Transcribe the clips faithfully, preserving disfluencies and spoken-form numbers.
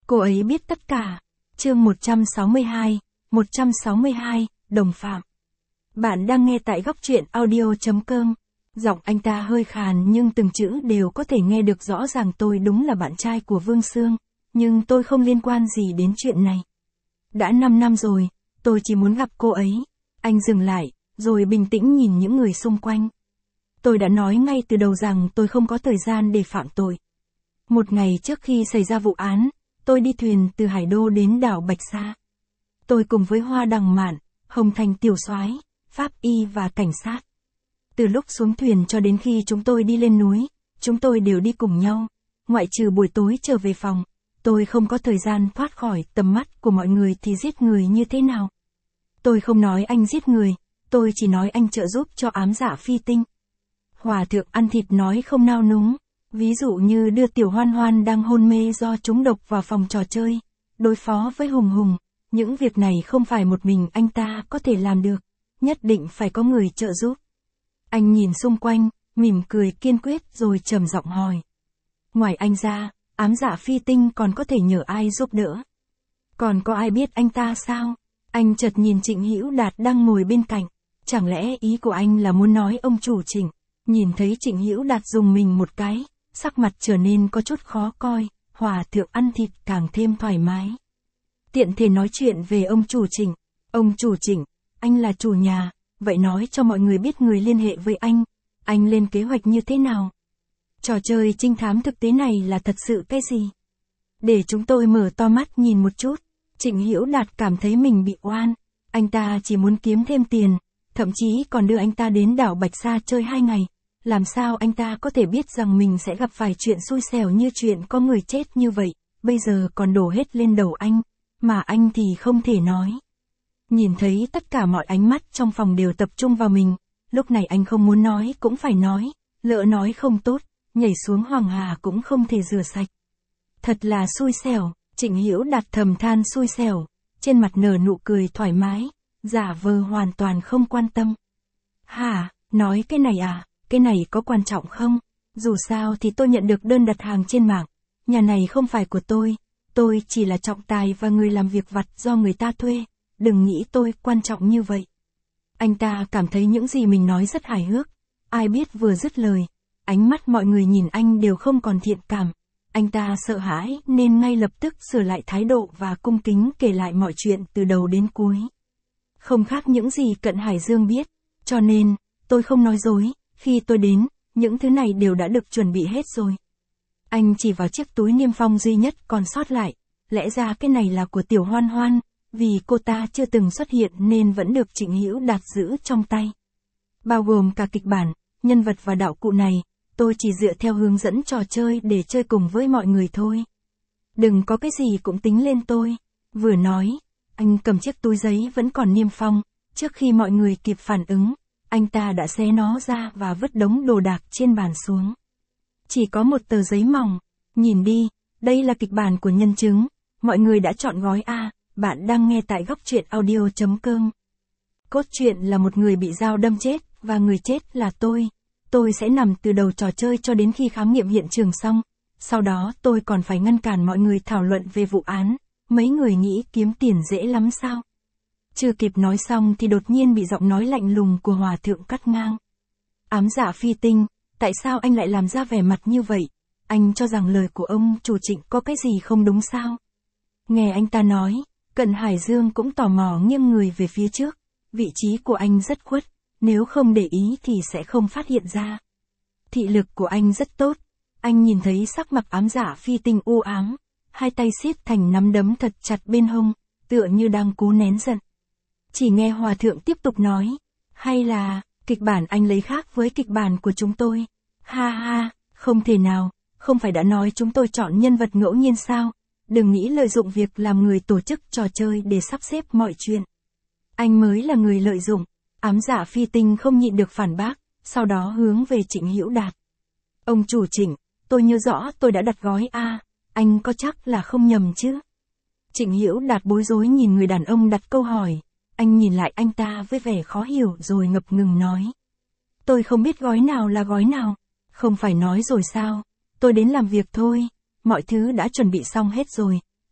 Cô ấy biết tất cả. Chương một trăm sáu mươi hai, một trăm sáu mươi hai, đồng phạm. Bạn đang nghe tại góc truyện audio chấm com. Giọng anh ta hơi khàn nhưng từng chữ đều có thể nghe được rõ ràng. Tôi đúng là bạn trai của Vương Sương, nhưng tôi không liên quan gì đến chuyện này. Đã năm năm rồi, tôi chỉ muốn gặp cô ấy. Anh dừng lại, rồi bình tĩnh nhìn những người xung quanh. Tôi đã nói ngay từ đầu rằng tôi không có thời gian để phạm tội. Một ngày trước khi xảy ra vụ án, tôi đi thuyền từ Hải Đô đến đảo Bạch Sa. Tôi cùng với Hoa Đằng Mạn, Hồng Thành tiểu soái, pháp y và cảnh sát. Từ lúc xuống thuyền cho đến khi chúng tôi đi lên núi, chúng tôi đều đi cùng nhau. Ngoại trừ buổi tối trở về phòng, tôi không có thời gian thoát khỏi tầm mắt của mọi người. Thì giết người như thế nào? Tôi không nói anh giết người, tôi chỉ nói anh trợ giúp cho ám giả Phi Tinh. Hòa thượng ăn thịt nói không nao núng. Ví dụ như đưa Tiểu Hoan Hoan đang hôn mê do trúng độc vào phòng trò chơi, đối phó với Hùng Hùng, những việc này không phải một mình anh ta có thể làm được, nhất định phải có người trợ giúp. Anh nhìn xung quanh, mỉm cười kiên quyết rồi trầm giọng hỏi. Ngoài anh ra, ám giả Phi Tinh còn có thể nhờ ai giúp đỡ? Còn có ai biết anh ta sao? Anh chợt nhìn Trịnh Hữu Đạt đang ngồi bên cạnh, chẳng lẽ ý của anh là muốn nói ông chủ Trịnh? Nhìn thấy Trịnh Hữu Đạt dùng mình một cái, sắc mặt trở nên có chút khó coi, Hòa thượng ăn thịt càng thêm thoải mái. Tiện thể nói chuyện về ông chủ Trịnh. Ông chủ Trịnh, anh là chủ nhà, vậy nói cho mọi người biết người liên hệ với anh, anh lên kế hoạch như thế nào? Trò chơi trinh thám thực tế này là thật sự cái gì? Để chúng tôi mở to mắt nhìn một chút. Trịnh Hữu Đạt cảm thấy mình bị oan, anh ta chỉ muốn kiếm thêm tiền, thậm chí còn đưa anh ta đến đảo Bạch Sa chơi hai ngày. Làm sao anh ta có thể biết rằng mình sẽ gặp phải chuyện xui xẻo như chuyện có người chết như vậy, bây giờ còn đổ hết lên đầu anh, mà anh thì không thể nói. Nhìn thấy tất cả mọi ánh mắt trong phòng đều tập trung vào mình, lúc này anh không muốn nói cũng phải nói, lỡ nói không tốt, nhảy xuống Hoàng Hà cũng không thể rửa sạch. Thật là xui xẻo, Trịnh Hữu Đạt thầm than xui xẻo, trên mặt nở nụ cười thoải mái, giả vờ hoàn toàn không quan tâm. Hả, nói cái này à? Cái này có quan trọng không? Dù sao thì tôi nhận được đơn đặt hàng trên mạng. Nhà này không phải của tôi. Tôi chỉ là trọng tài và người làm việc vặt do người ta thuê. Đừng nghĩ tôi quan trọng như vậy. Anh ta cảm thấy những gì mình nói rất hài hước. Ai biết vừa dứt lời, ánh mắt mọi người nhìn anh đều không còn thiện cảm. Anh ta sợ hãi nên ngay lập tức sửa lại thái độ và cung kính kể lại mọi chuyện từ đầu đến cuối. Không khác những gì Cận Hải Dương biết. Cho nên, tôi không nói dối. Khi tôi đến, những thứ này đều đã được chuẩn bị hết rồi. Anh chỉ vào chiếc túi niêm phong duy nhất còn sót lại. Lẽ ra cái này là của Tiểu Hoan Hoan, vì cô ta chưa từng xuất hiện nên vẫn được Trịnh Hữu Đạt giữ trong tay. Bao gồm cả kịch bản, nhân vật và đạo cụ này, tôi chỉ dựa theo hướng dẫn trò chơi để chơi cùng với mọi người thôi. Đừng có cái gì cũng tính lên tôi. Vừa nói, anh cầm chiếc túi giấy vẫn còn niêm phong, trước khi mọi người kịp phản ứng. Anh ta đã xé nó ra và vứt đống đồ đạc trên bàn xuống. Chỉ có một tờ giấy mỏng. Nhìn đi, đây là kịch bản của nhân chứng. Mọi người đã chọn gói A. Bạn đang nghe tại góc truyện audio chấm com. Cốt truyện là một người bị dao đâm chết, và người chết là tôi. Tôi sẽ nằm từ đầu trò chơi cho đến khi khám nghiệm hiện trường xong. Sau đó tôi còn phải ngăn cản mọi người thảo luận về vụ án. Mấy người nghĩ kiếm tiền dễ lắm sao? Chưa kịp nói xong thì đột nhiên bị giọng nói lạnh lùng của Hòa thượng cắt ngang. Ám giả Phi Tinh, tại sao anh lại làm ra vẻ mặt như vậy? Anh cho rằng lời của ông chủ Trịnh có cái gì không đúng sao? Nghe anh ta nói, Cận Hải Dương cũng tò mò nghiêng người về phía trước. Vị trí của anh rất khuất, nếu không để ý thì sẽ không phát hiện ra. Thị lực của anh rất tốt. Anh nhìn thấy sắc mặt ám giả Phi Tinh u ám, hai tay siết thành nắm đấm thật chặt bên hông, tựa như đang cố nén giận. Chỉ nghe Hòa thượng tiếp tục nói, hay là, kịch bản anh lấy khác với kịch bản của chúng tôi. Ha ha, không thể nào, không phải đã nói chúng tôi chọn nhân vật ngẫu nhiên sao? Đừng nghĩ lợi dụng việc làm người tổ chức trò chơi để sắp xếp mọi chuyện. Anh mới là người lợi dụng. Ám giả Phi Tinh không nhịn được phản bác, sau đó hướng về Trịnh Hữu Đạt. Ông chủ Trịnh, tôi nhớ rõ tôi đã đặt gói A, anh có chắc là không nhầm chứ? Trịnh Hữu Đạt bối rối nhìn người đàn ông đặt câu hỏi. Anh nhìn lại anh ta với vẻ khó hiểu rồi ngập ngừng nói. Tôi không biết gói nào là gói nào. Không phải nói rồi sao? Tôi đến làm việc thôi. Mọi thứ đã chuẩn bị xong hết rồi.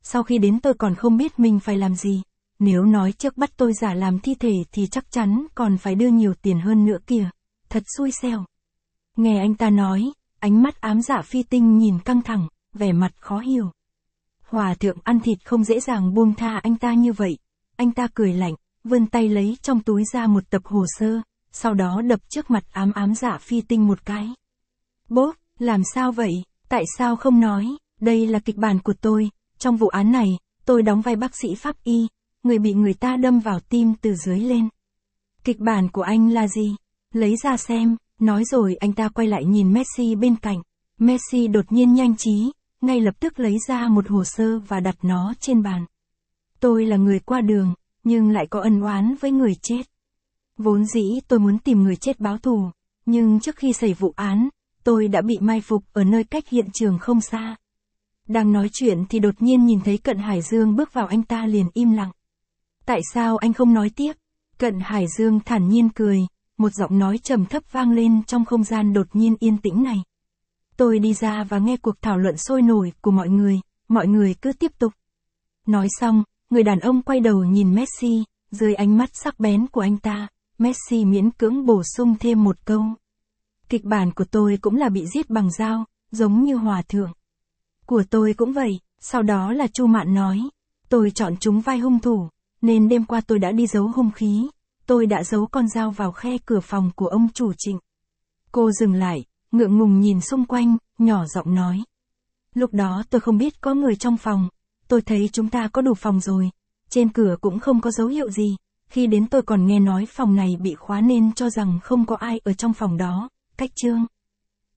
sau khi đến tôi còn không biết mình phải làm gì. Nếu nói trước bắt tôi giả làm thi thể thì chắc chắn còn phải đưa nhiều tiền hơn nữa kìa. Thật xui xẻo. Nghe anh ta nói, ánh mắt ám dạ phi tinh nhìn căng thẳng, vẻ mặt khó hiểu. Hòa thượng ăn thịt không dễ dàng buông tha anh ta như vậy. Anh ta cười lạnh, vươn tay lấy trong túi ra một tập hồ sơ, sau đó đập trước mặt ám ám dạ phi tinh một cái. Bốp, làm sao vậy, tại sao không nói, đây là kịch bản của tôi, trong vụ án này, tôi đóng vai bác sĩ pháp y, người bị người ta đâm vào tim từ dưới lên. Kịch bản của anh là gì? Lấy ra xem, nói rồi anh ta quay lại nhìn Messi bên cạnh. Messi đột nhiên nhanh trí, ngay lập tức lấy ra một hồ sơ và đặt nó trên bàn. Tôi là người qua đường, nhưng lại có ân oán với người chết. Vốn dĩ tôi muốn tìm người chết báo thù, nhưng trước khi xảy vụ án, tôi đã bị mai phục ở nơi cách hiện trường không xa. Đang nói chuyện thì đột nhiên nhìn thấy Cận Hải Dương bước vào, anh ta liền im lặng. Tại sao anh không nói tiếp? Cận Hải Dương thản nhiên cười, một giọng nói trầm thấp vang lên trong không gian đột nhiên yên tĩnh này. Tôi đi ra và nghe cuộc thảo luận sôi nổi của mọi người, mọi người cứ tiếp tục. Nói xong, người đàn ông quay đầu nhìn Messi, dưới ánh mắt sắc bén của anh ta, Messi miễn cưỡng bổ sung thêm một câu. Kịch bản của tôi cũng là bị giết bằng dao, giống như hòa thượng. Của tôi cũng vậy, sau đó là Chu Mạn nói. Tôi chọn trúng vai hung thủ, nên đêm qua tôi đã đi giấu hung khí, tôi đã giấu con dao vào khe cửa phòng của ông chủ Trịnh. Cô dừng lại, ngượng ngùng nhìn xung quanh, nhỏ giọng nói. Lúc đó tôi không biết có người trong phòng, tôi thấy chúng ta có đủ phòng rồi, trên cửa cũng không có dấu hiệu gì, khi đến tôi còn nghe nói phòng này bị khóa nên cho rằng không có ai ở trong phòng đó, cách chương.